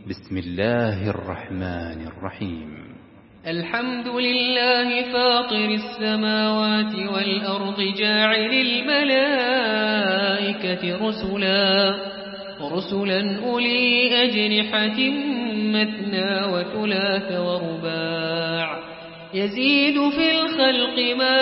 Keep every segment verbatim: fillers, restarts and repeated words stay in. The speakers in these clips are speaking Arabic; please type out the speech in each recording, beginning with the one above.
بسم الله الرحمن الرحيم. الحمد لله فاطر السماوات والأرض جاعل الملائكة رسلا رسلا أولي أجنحة مثنى وثلاث ورباع يزيد في الخلق ما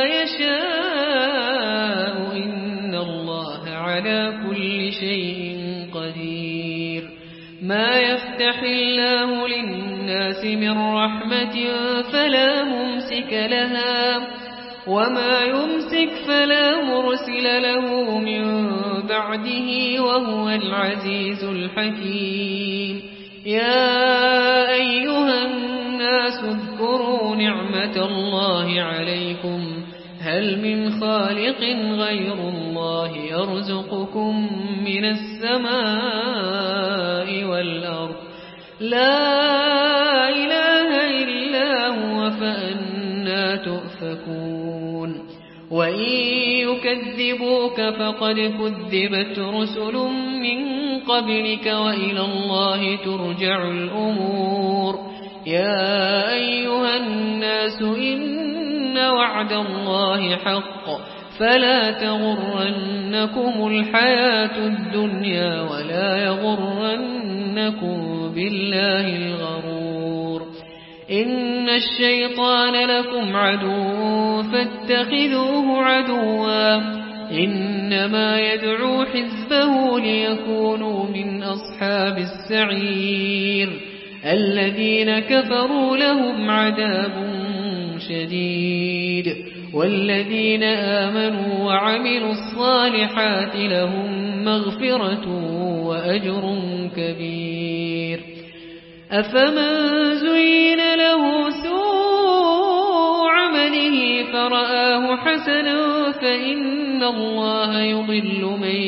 يشاء إن الله على كل شيء قدير. ما يفتح الله للناس من رحمة فلا ممسك لها وما يمسك فلا مرسل له من بعده وهو العزيز الحكيم. يا أيها الناس اذكروا نعمة الله عليكم هل من خالق غير الله يرزقكم من السماء والأرض لا إله إلا هو فأنى تؤفكون. وإن يكذبوك فقد كذبت رسل من قبلك وإلى الله ترجع الأمور. يا أيها الناس إن وعد الله حق فلا تغرنكم الحياة الدنيا ولا يغرنكم بالله الغرور. إن الشيطان لكم عدو فاتخذوه عدوا إنما يدعو حزبه ليكونوا من أصحاب السعير. الذين كفروا لهم عذاب شديد والذين آمنوا وعملوا الصالحات لهم مغفرة وأجر كبير. أفمن زين له سوء عمله فرآه حسنا فإن الله يضل من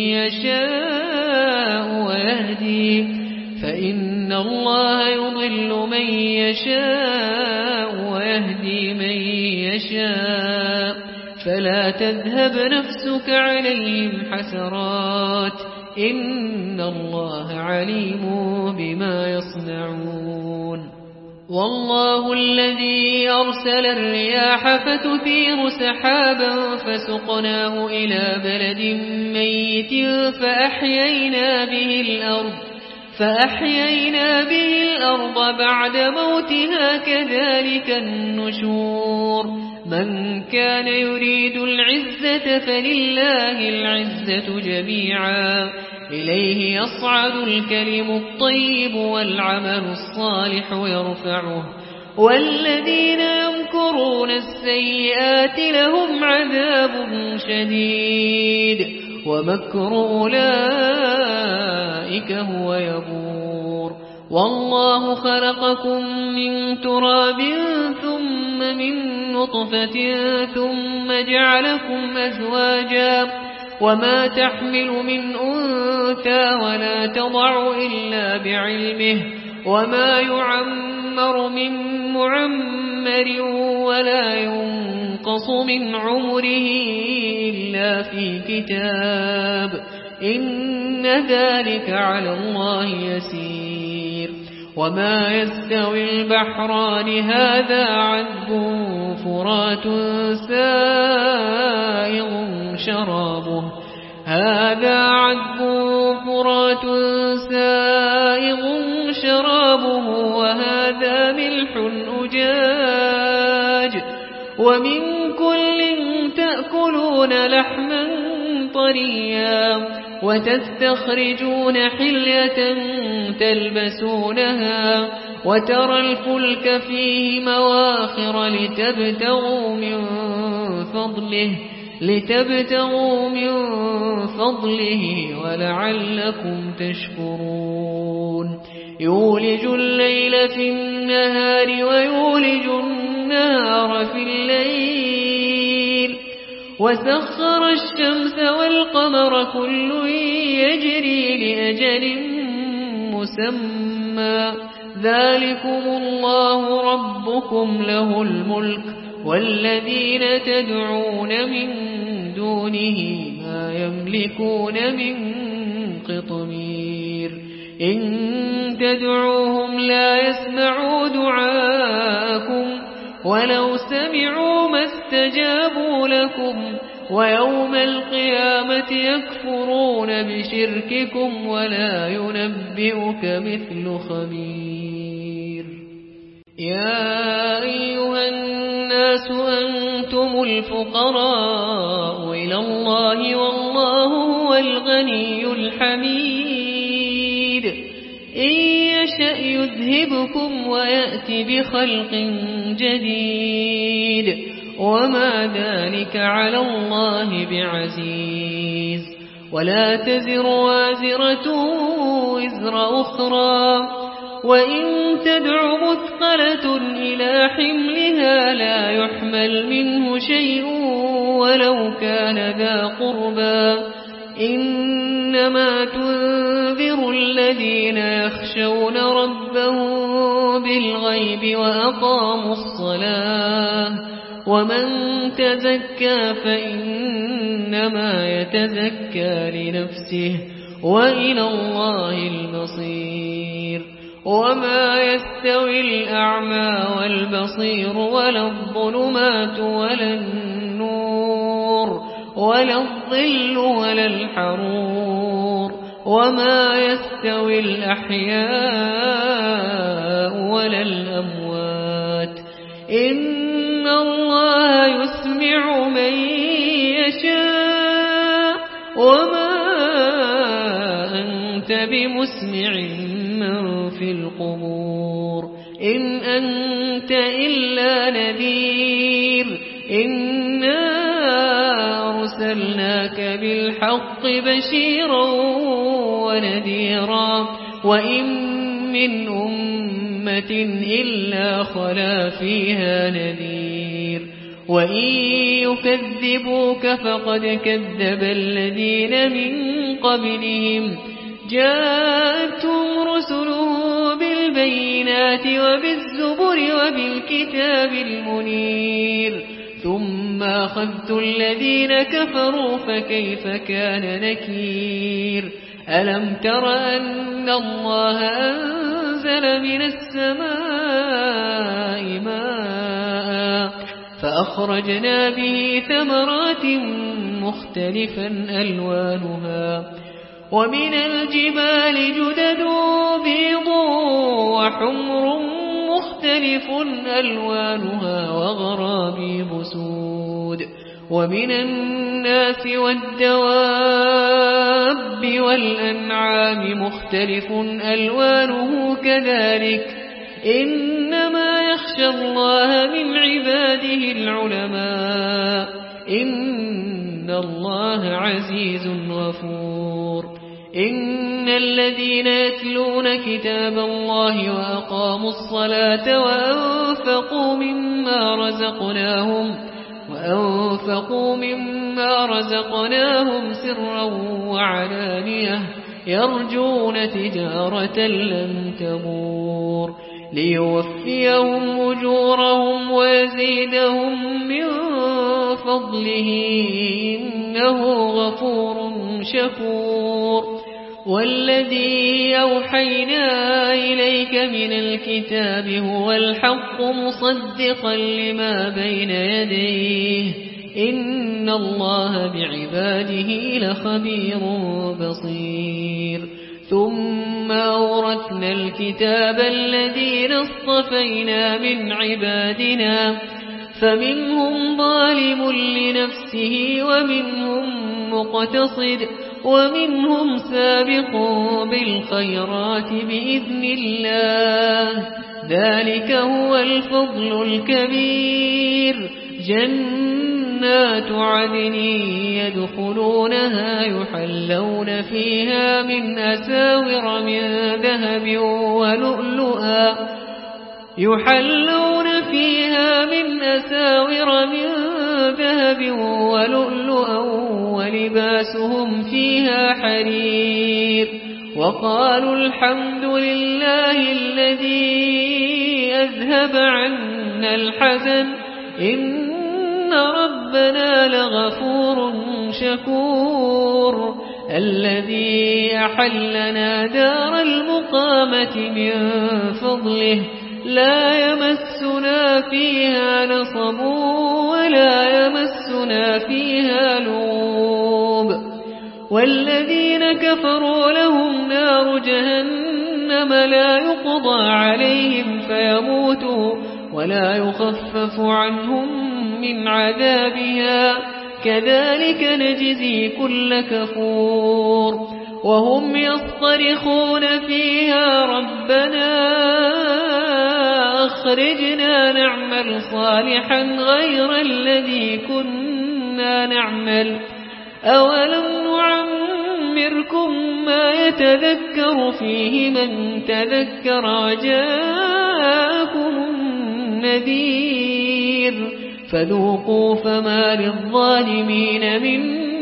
يشاء ويهدي فإن الله يضل من يشاء ويهدي من يشاء فلا تذهب نفسك عليهم حسرات إن الله عليم بما يصنعون. والله الذي أرسل الرياح فتثير سحابا فسقناه إلى بلد ميت فأحيينا به الأرض فأحيينا به الأرض بعد موتها كذلك النشور. من كان يريد العزة فلله العزة جميعا إليه يصعد الكلم الطيب والعمل الصالح يرفعه والذين يمكرون السيئات لهم عذاب شديد ومكر أولئك هو يبور. والله خلقكم من تراب ثم من نطفة ثم جعلكم أزواجا وما تحمل من أنثى ولا تضع إلا بعلمه وما يعمر من معمر ولا ينقص من عمره إلا في كتاب إن ذلك على الله يسير. وما يستوي البحران هذا عذب فرات سائغ شرابه هذا عذب فرات سائغ شرابه وهذا ملح أجاج ومن كل تأكلون لحما طريا وتستخرجون حلية تلبسونها وترى الفلك فيه مواخر لتبتغوا من فضله لتبتغوا من فضله ولعلكم تشكرون. يولج الليل في النهار ويولج النهار في الليل وسخر الشمس والقمر كل يجري لأجل مسمى ذلكم الله ربكم له الملك والذين تدعون من دونه ما يملكون من قطمير. إن تدعوهم لا يسمعوا دعاءكم ولو سمعوا ما استجابوا لكم ويوم القيامة يكفرون بشرككم ولا ينبئك مثل خبير. يا أيها الناس أنتم الفقراء إلى الله والله هو الغني الحميد. إن يشأ يذهبكم ويأتي بخلق جديد وما ذلك على الله بعزيز. ولا تزر وازرة وزر أخرى وإن تدع مثقلة إلى حملها لا يحمل منه شيء ولو كان ذا قربى. إنما تنذر الذين يخشون ربهم بالغيب وأقاموا الصلاة ومن تزكى فإنما يتزكى لنفسه وإلى الله المصير. وما يستوي الأعمى والبصير ولا الظلمات ولا النور ولا الظل ولا الحرور وما يستوي الأحياء ولا الأموات. إن الله يسمع من يشاء وما أنت بمسمع من في القبور. إن أنت إلا نذير. إنا أرسلناك بالحق بشيرا ونذيرا وإن من أمة إلا خلا فيها نذير. وإن يكذبوك فقد كذب الذين من قبلهم جاءتهم رسلهم بالبينات وبالزبر وبالكتاب المنير ثم أخذت الذين كفروا فكيف كان نكير. ألم تر أن الله أنزل من السماء ماء فأخرجنا به ثمرات مختلفا ألوانها ومن الجبال جدد بيض وحمر مختلف ألوانها وغرابيب سود. ومن الناس والدواب والأنعام مختلف ألوانه كذلك. إنما يخشى الله من عباده العلماء. إن الله عزيز غفور. إن الذين يتلون كتاب الله وأقاموا الصلاة وأنفقوا مما رزقناهم وأنفقوا مما رزقناهم سرا وعلانية يرجون تجارة لن تبور ليوفيهم أجورهم ويزيدهم من فضله إنه غفور شكور. والذي أوحينا إليك من الكتاب هو الحق مصدقا لما بين يديه إن الله بعباده لخبير بصير. ثم أورثنا الكتاب الذين اصطفينا من عبادنا فمنهم ظالم لنفسه ومنهم مقتصد ومنهم سابق بالخيرات بإذن الله ذلك هو الفضل الكبير. جنات عدن يدخلونها يحلون فيها من أساور من ذهب ولؤلؤا يحلون فيها من أساور من ذهب ولؤلؤا ولباسهم فيها حرير. وقالوا الحمد لله الذي أذهب عنا الحزن إن ربنا لغفور شكور. الذي أحلنا دار المقامة من فضله لا يمسنا فيها نصب ولا يمسنا فيها لغوب والذين كفروا لهم نار جهنم لا يقضى عليهم فيموتوا ولا يخفف عنهم من عذابها كذلك نجزي كل كفور وهم يصطرخون فيها ربنا أخرجنا نعمل صالحا غير الذي كنا نعمل أولم نعمركم ما يتذكر فيه من تذكر وجاءكم النذير فذوقوا فما للظالمين من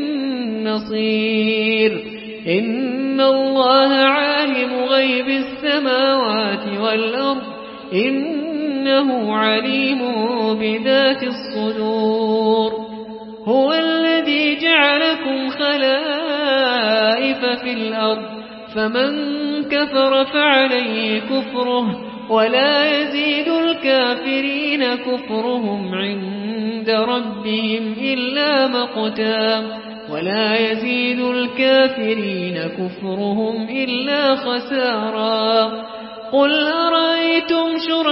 نصير إن الله عالم غيب السماوات والأرض إنه عليم بذات الصدور هو الذي جعلكم خلائف في الأرض فمن كفر فعليه كفره ولا يزيد الكافرين كفرهم عند ربهم إلا مقتا ولا يزيد الكافرين كفرهم إلا خسارا قل أرأيتم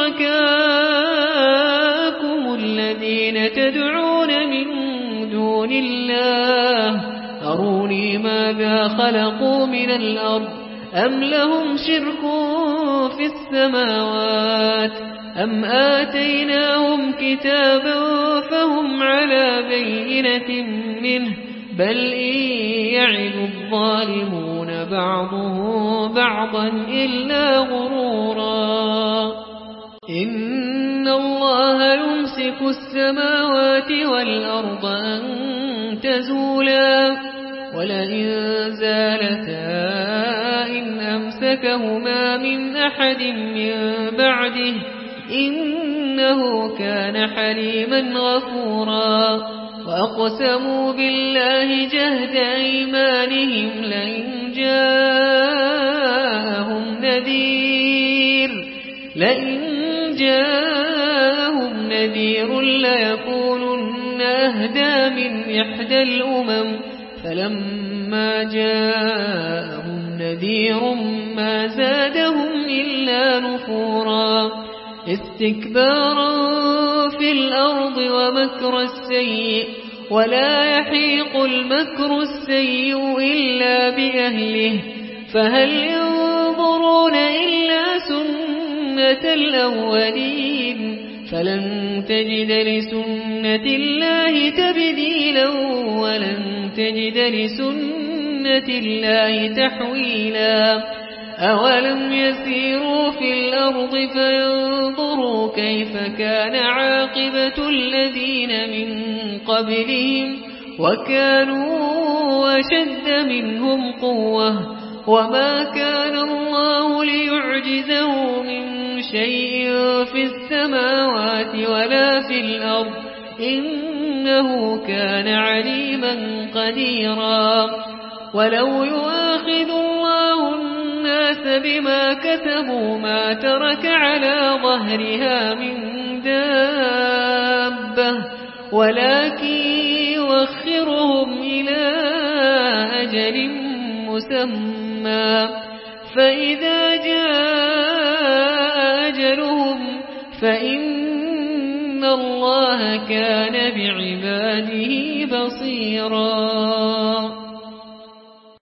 شركاءكم الذين تدعون من دون الله أروني ماذا خلقوا من الأرض أم لهم شرك في السماوات أم آتيناهم كتابا فهم على بينة منه بل إن يعد الظالمون بعضهم بعضا إلا غرورا إن الله يمسك السماوات والأرض أن تزولا ولئن زالتا إن أمسكهما من أحد من بعده إنه كان حليما غفورا وأقسموا بالله جهد أيمانهم لئن جاءهم نذير لئن جاءهم نذير ليكونن أهدى من إحدى الأمم فلما جاءهم نذير ما زادهم إلا نفورا استكبارا في الأرض ومكر السيء ولا يحيق المكر السيء إلا بأهله فهل ينظرون إلا سنة الأولين فلن تجد لسنة الله تبديلا ولن تجد لسنة الله تحويلا أولم يسيروا في الأرض فينظروا كيف كان عاقبة الذين من قبلهم وكانوا أشد منهم قوة وما كان الله ليعجزه من شيء في السماوات ولا في الأرض إنه كان عليما قديرا ولو يؤاخذ الله الناس بما كسبوا ما ترك على ظهرها من دابة ولكن يوخرهم إلى أجل مسمى فإذا جاء أجلهم فإن الله كان بعباده بصيرا